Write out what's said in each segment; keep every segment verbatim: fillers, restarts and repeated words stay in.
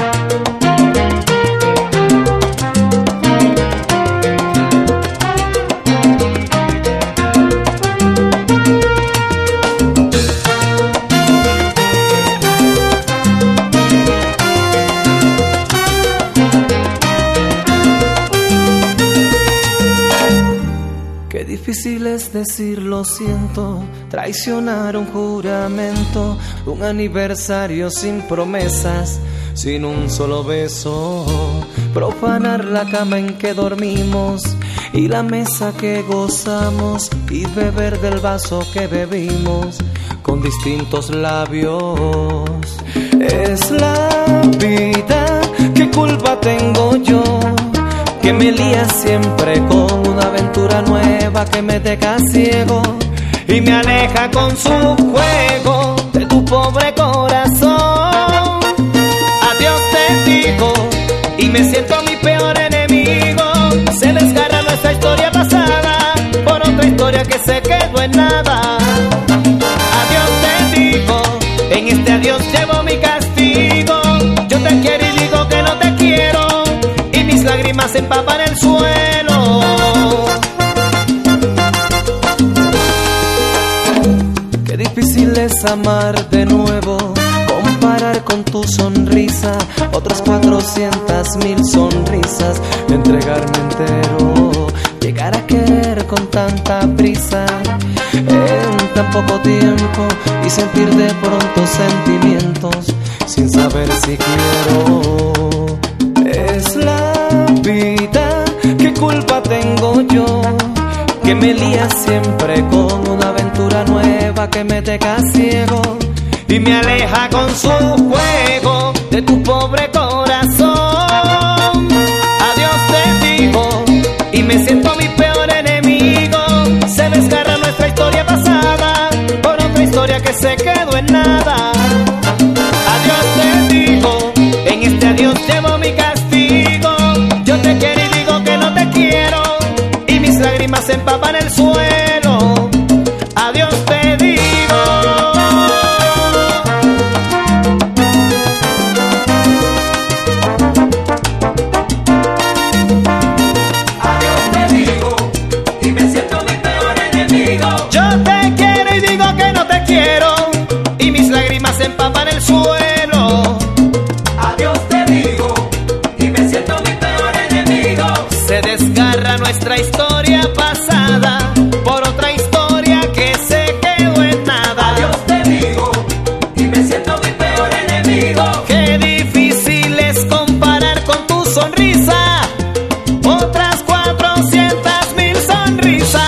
Difícil es decir lo siento, traicionar un juramento, un aniversario sin promesas, sin un solo beso, profanar la cama en que dormimos y la mesa que gozamos y beber del vaso que bebimos con distintos labios. Es la vida, ¿qué culpa tengo yo? Que me lía siempre con una aventura nueva que me deja ciego y me aleja con su juego de tu pobre corazón. Adiós te digo y me siento mi peor enemigo. Se desgarra nuestra historia pasada por otra historia que se quedó en nada. Adiós te digo, en este adiós llevo mi castigo. Yo te quiero y digo que no te quiero, mis lágrimas empapan el suelo. Qué difícil es amar de nuevo, comparar con tu sonrisa otras cuatrocientas mil sonrisas, entregarme entero, llegar a querer con tanta prisa en tan poco tiempo y sentir de pronto sentimientos sin saber si quiero. Es la vida, ¿qué culpa tengo yo? Que me lía siempre con una aventura nueva que me deja ciego y me aleja con su juego de tu pobre corazón. Adiós te digo y me siento mi peor enemigo. Se desgarra nuestra historia pasada por otra historia que se quedó en nada. Adiós te digo, en este adiós llevo mi castigo. Yo te quiero y digo que no te quiero y mis lágrimas empapan el suelo. Adiós te digo. Adiós te digo y me siento mi peor enemigo. Yo te quiero y digo que no te quiero y mis lágrimas empapan el suelo. Adiós te digo y me siento mi peor enemigo. Se desgarra nuestra historia pasada por otra historia que se quedó en nada. Adiós te digo y me siento mi peor enemigo. Qué difícil es comparar con tu sonrisa otras cuatrocientas mil sonrisas.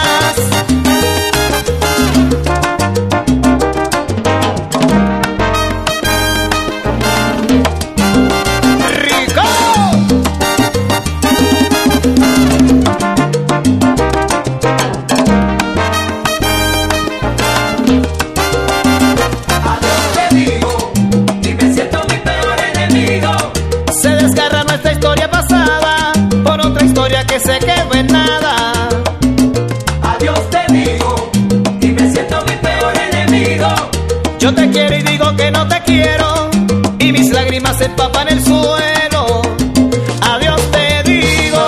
Que se quedó en nada. Adiós te digo y me siento mi peor enemigo. Yo te quiero y digo que no te quiero y mis lágrimas empapan el suelo. Adiós te digo.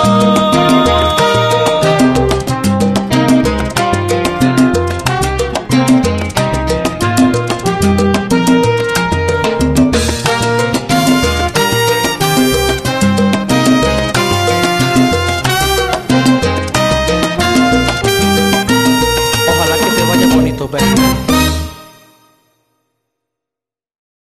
Ojalá que te vaya bonito, baby.